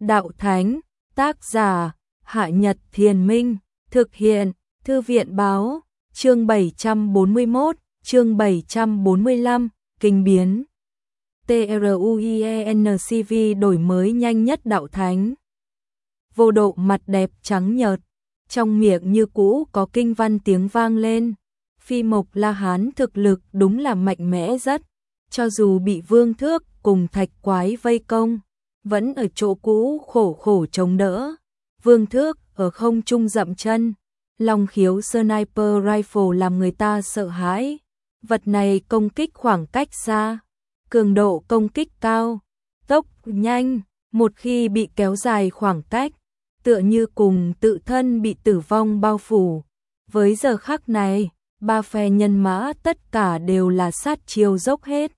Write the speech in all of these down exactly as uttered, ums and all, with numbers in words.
Đạo Thánh, tác giả, Hạ Nhật Thiền Minh, thực hiện, Thư viện Báo, chương bảy trăm bốn mươi mốt, chương bảy trăm bốn mươi lăm, kinh biến. TRUIENCV đổi mới nhanh nhất Đạo Thánh. Vô Độ mặt đẹp trắng nhợt, trong miệng như cũ có kinh văn tiếng vang lên. Phi Mộc La Hán thực lực đúng là mạnh mẽ rất, cho dù bị Vương Thước cùng Thạch Quái vây công, vẫn ở chỗ cũ khổ khổ chống đỡ. Vương Thước ở không trung dậm chân, Long Khiếu Sniper Rifle làm người ta sợ hãi. Vật này công kích khoảng cách xa, cường độ công kích cao, tốc nhanh, một khi bị kéo dài khoảng cách, tựa như cùng tự thân bị tử vong bao phủ. Với giờ khắc này, ba phe nhân mã tất cả đều là sát chiêu dốc hết.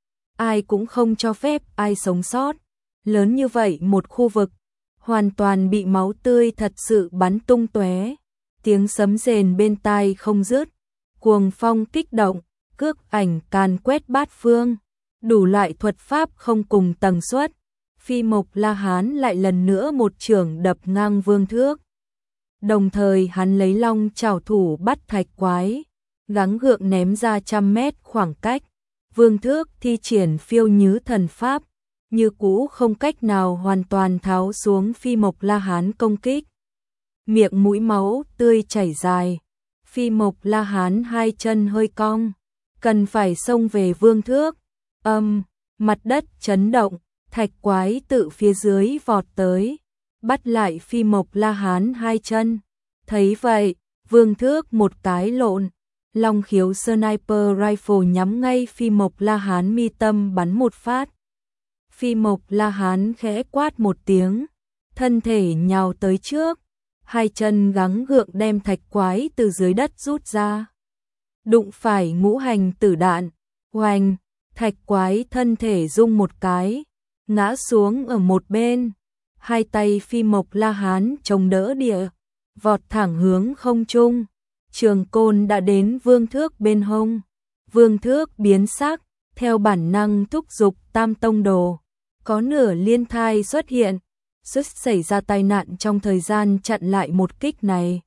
Ai cũng không cho phép ai sống sót. Lớn như vậy một khu vực, hoàn toàn bị máu tươi thật sự bắn tung tóe. Tiếng sấm rền bên tai không dứt, cuồng phong kích động, cước ảnh càn quét bát phương, đủ loại thuật pháp không cùng tần suất. Phi Mộc La Hán lại lần nữa một chưởng đập ngang Vương Thước. Đồng thời hắn lấy long trảo thủ bắt Thạch Quái, gắng gượng ném ra trăm mét khoảng cách. Vương Thước thi triển phiêu nhứ thần pháp, như cũ không cách nào hoàn toàn tháo xuống Phi Mộc La Hán công kích. Miệng mũi máu tươi chảy dài, Phi Mộc La Hán hai chân hơi cong, cần phải xông về Vương Thước. Âm, mặt đất chấn động, Thạch Quái tự phía dưới vọt tới, bắt lại Phi Mộc La Hán hai chân. Thấy vậy, Vương Thước một cái lộn, Long Khiếu Sniper Rifle nhắm ngay Phi Mộc La Hán mi tâm bắn một phát. Phi Mộc La Hán khẽ quát một tiếng, thân thể nhào tới trước, hai chân gắng gượng đem Thạch Quái từ dưới đất rút ra. Đụng phải ngũ hành tử đạn, oanh, Thạch Quái thân thể rung một cái, ngã xuống ở một bên. Hai tay Phi Mộc La Hán chống đỡ địa, vọt thẳng hướng không trung. Trường côn đã đến Vương Thước bên hông. Vương Thước biến sắc, theo bản năng thúc giục Tam Tông Đồ. Có nửa liên thai xuất hiện, xuất xảy ra tai nạn trong thời gian chặn lại một kích này.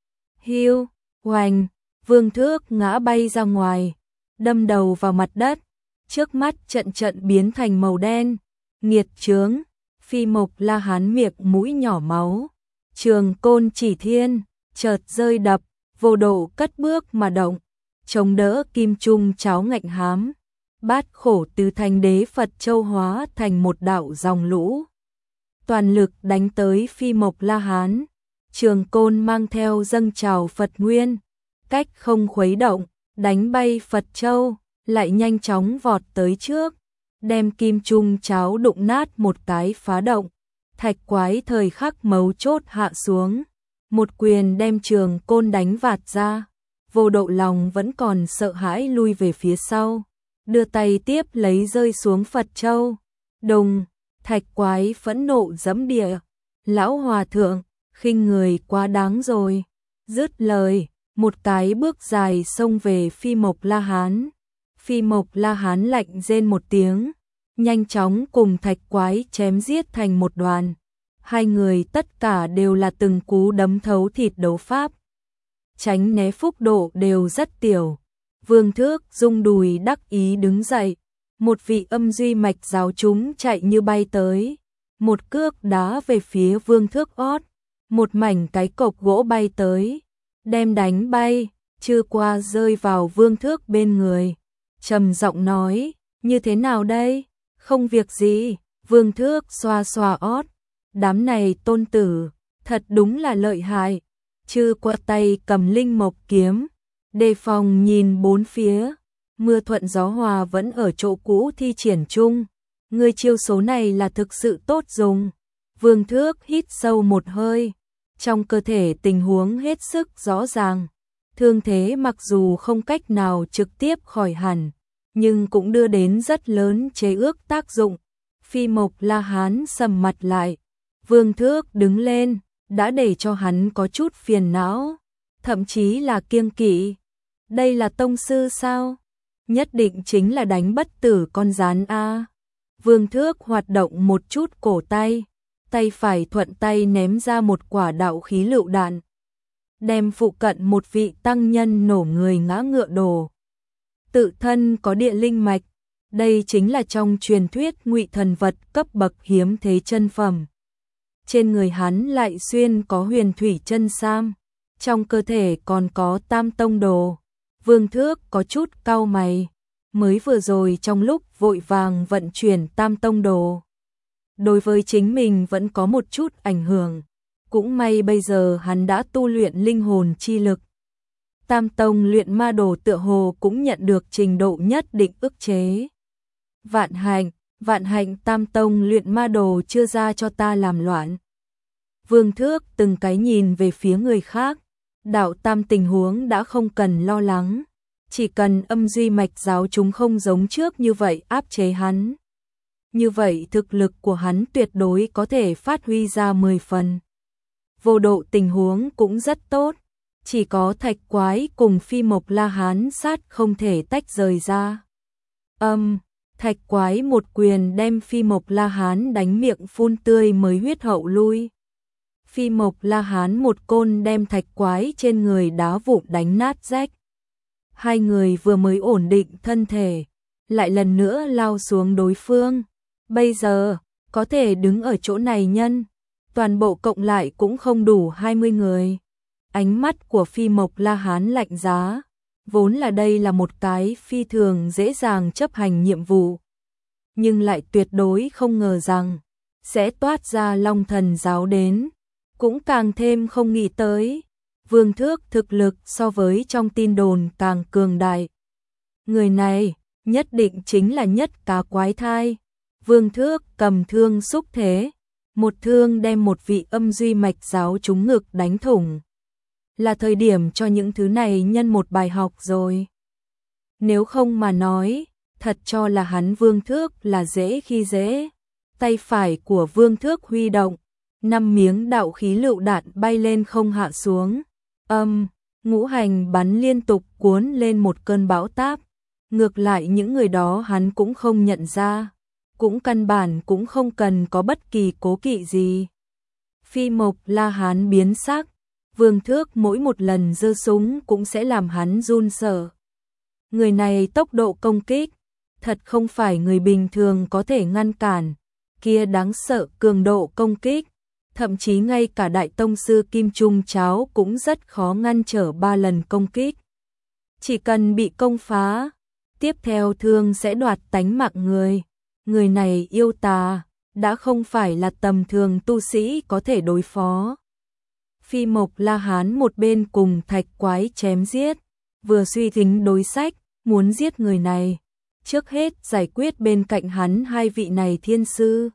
Hiu, oanh, Vương Thước ngã bay ra ngoài, đâm đầu vào mặt đất, trước mắt trận trận biến thành màu đen. Nghiệt chướng, Phi Mộc La Hán miệng mũi nhỏ máu, trường côn chỉ thiên, chợt rơi đập, Vô Độ cất bước mà động, chống đỡ kim trung cháo ngạnh hám. Bát khổ tứ thanh đế Phật châu hóa thành một đạo dòng lũ, toàn lực đánh tới Phi Mộc La Hán. Trường côn mang theo dâng trào Phật nguyên, cách không khuấy động, đánh bay Phật châu, lại nhanh chóng vọt tới trước, đem kim trung cháo đụng nát một cái phá động. Thạch Quái thời khắc mấu chốt hạ xuống, một quyền đem trường côn đánh vạt ra. Vô Độ lòng vẫn còn sợ hãi lui về phía sau, đưa tay tiếp lấy rơi xuống Phật châu. Đùng, Thạch Quái phẫn nộ giẫm địa, lão hòa thượng, khinh người quá đáng rồi. Dứt lời, một cái bước dài xông về Phi Mộc La Hán. Phi Mộc La Hán lạnh rên một tiếng, nhanh chóng cùng Thạch Quái chém giết thành một đoàn. Hai người tất cả đều là từng cú đấm thấu thịt đấu pháp, tránh né phúc độ đều rất tiểu. Vương Thước rung đùi đắc ý đứng dậy, một vị âm duy mạch giáo chúng chạy như bay tới, một cước đá về phía Vương Thước ót, một mảnh cái cọc gỗ bay tới, đem đánh bay, chưa qua rơi vào Vương Thước bên người. Trầm giọng nói, như thế nào đây? Không việc gì. Vương Thước xoa xoa ót, đám này tôn tử, thật đúng là lợi hại. Chư qua tay cầm linh mộc kiếm, đề phòng nhìn bốn phía. Mưa thuận gió hòa vẫn ở chỗ cũ thi triển chung. Người chiêu số này là thực sự tốt dùng. Vương Thước hít sâu một hơi, trong cơ thể tình huống hết sức rõ ràng. Thương thế mặc dù không cách nào trực tiếp khỏi hẳn, nhưng cũng đưa đến rất lớn chế ước tác dụng. Phi Mộc La Hán sầm mặt lại, Vương Thước đứng lên, đã để cho hắn có chút phiền não, thậm chí là kiêng kỵ. Đây là tông sư sao? Nhất định chính là đánh bất tử con rắn a. Vương Thước hoạt động một chút cổ tay, tay phải thuận tay ném ra một quả đạo khí lựu đạn, đem phụ cận một vị tăng nhân nổ người ngã ngựa đổ. Tự thân có địa linh mạch, đây chính là trong truyền thuyết ngụy thần vật cấp bậc hiếm thế chân phẩm. Trên người hắn lại xuyên có huyền thủy chân sam, trong cơ thể còn có tam tông đồ. Vương Thước có chút cau mày, mới vừa rồi trong lúc vội vàng vận chuyển tam tông đồ, đối với chính mình vẫn có một chút ảnh hưởng. Cũng may bây giờ hắn đã tu luyện linh hồn chi lực. Tam tông luyện ma đồ tựa hồ cũng nhận được trình độ nhất định ức chế. Vạn hạnh, vạn hạnh tam tông luyện ma đồ chưa ra cho ta làm loạn. Vương Thước từng cái nhìn về phía người khác, đạo tam tình huống đã không cần lo lắng, chỉ cần âm duy mạch giáo chúng không giống trước như vậy áp chế hắn. Như vậy thực lực của hắn tuyệt đối có thể phát huy ra mười phần. Vô độ tình huống cũng rất tốt, chỉ có thạch quái cùng phi mộc la hán sát không thể tách rời ra. Âm, thạch quái một quyền đem phi mộc la hán đánh miệng phun tươi mới huyết hậu lui. Phi mộc la hán một côn đem thạch quái trên người đá vụn đánh nát rách. Hai người vừa mới ổn định thân thể, lại lần nữa lao xuống đối phương. Bây giờ, có thể đứng ở chỗ này nhân, toàn bộ cộng lại cũng không đủ hai mươi người. Ánh mắt của phi mộc la hán lạnh giá, vốn là đây là một cái phi thường dễ dàng chấp hành nhiệm vụ. Nhưng lại tuyệt đối không ngờ rằng, sẽ toát ra Long Thần giáo đến, cũng càng thêm không nghĩ tới. Vương Thước thực lực so với trong tin đồn càng cường đại. Người này, nhất định chính là nhất cá quái thai. Vương Thước cầm thương xúc thế, một thương đem một vị âm duy mạch giáo trúng ngực đánh thủng. Là thời điểm cho những thứ này nhân một bài học rồi. Nếu không mà nói, thật cho là hắn Vương Thước là dễ khi dễ. Tay phải của Vương Thước huy động, năm miếng đạo khí lựu đạn bay lên không hạ xuống. Âm, ngũ hành bắn liên tục cuốn lên một cơn bão táp. Ngược lại những người đó hắn cũng không nhận ra, cũng căn bản cũng không cần có bất kỳ cố kỵ gì. Phi mộc la hán biến sắc, Vương Thước mỗi một lần giơ súng cũng sẽ làm hắn run sợ. Người này tốc độ công kích, thật không phải người bình thường có thể ngăn cản, kia đáng sợ cường độ công kích. Thậm chí ngay cả đại tông sư Kim Trung Cháo cũng rất khó ngăn trở ba lần công kích. Chỉ cần bị công phá, tiếp theo thương sẽ đoạt tánh mạng người. Người này yêu tà, đã không phải là tầm thường tu sĩ có thể đối phó. Phi mộc la hán một bên cùng thạch quái chém giết, vừa suy tính đối sách, muốn giết người này. Trước hết giải quyết bên cạnh hắn hai vị này thiên sư.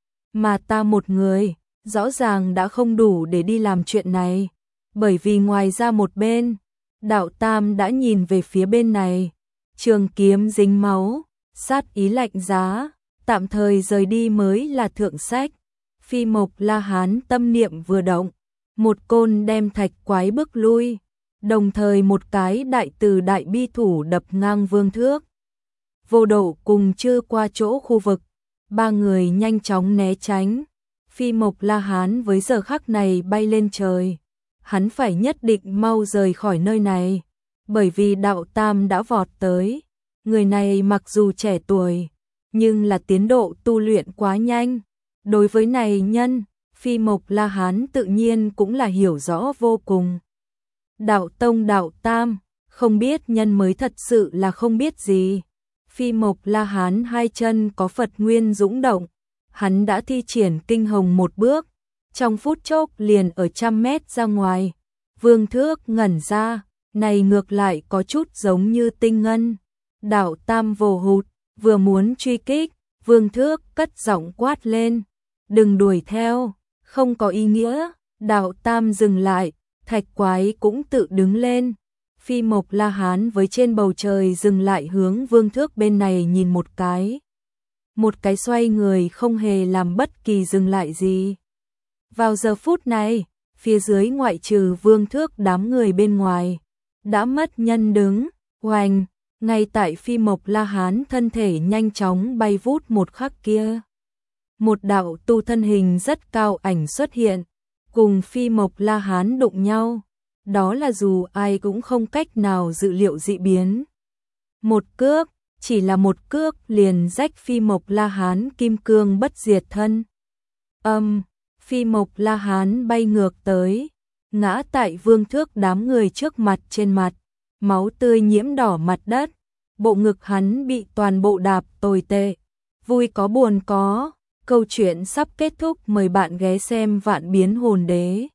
Mà ta một người, rõ ràng đã không đủ để đi làm chuyện này, bởi vì ngoài ra một bên, đạo tam đã nhìn về phía bên này, trường kiếm dính máu, sát ý lạnh giá, tạm thời rời đi mới là thượng sách. Phi mộc la hán tâm niệm vừa động, một côn đem thạch quái bước lui, đồng thời một cái đại từ đại bi thủ đập ngang Vương Thước. Vô độ cùng chưa qua chỗ khu vực, ba người nhanh chóng né tránh. Phi mộc la hán với giờ khắc này bay lên trời, hắn phải nhất định mau rời khỏi nơi này, bởi vì đạo tam đã vọt tới. Người này mặc dù trẻ tuổi, nhưng là tiến độ tu luyện quá nhanh. Đối với này nhân, Phi mộc la hán tự nhiên cũng là hiểu rõ vô cùng. Đạo tông đạo tam, không biết nhân mới thật sự là không biết gì. Phi mộc la hán hai chân có Phật nguyên dũng động, hắn đã thi triển kinh hồng một bước, trong phút chốc liền ở trăm mét ra ngoài. Vương Thước ngẩn ra, này ngược lại có chút giống như tinh ngân. Đạo tam vồ hụt, vừa muốn truy kích, Vương Thước cất giọng quát lên, đừng đuổi theo, không có ý nghĩa. Đạo tam dừng lại, thạch quái cũng tự đứng lên. Phi mộc la hán với trên bầu trời dừng lại hướng Vương Thước bên này nhìn một cái. Một cái xoay người không hề làm bất kỳ dừng lại gì. Vào giờ phút này, phía dưới ngoại trừ Vương Thước đám người bên ngoài, đã mất nhân đứng, oành, ngay tại Phi mộc la hán thân thể nhanh chóng bay vút một khắc kia. một đạo tu thân hình rất cao ảnh xuất hiện, cùng Phi Mộc La Hán đụng nhau. Đó là dù ai cũng không cách nào dự liệu dị biến. Một cước, chỉ là một cước liền rách Phi Mộc La Hán kim cương bất diệt thân. Âm, Phi Mộc La Hán bay ngược tới, ngã tại Vương Thước đám người trước mặt trên mặt, máu tươi nhiễm đỏ mặt đất, bộ ngực hắn bị toàn bộ đạp tồi tệ. Vui có buồn có, câu chuyện sắp kết thúc, mời bạn ghé xem Vạn Biến Hồn Đế.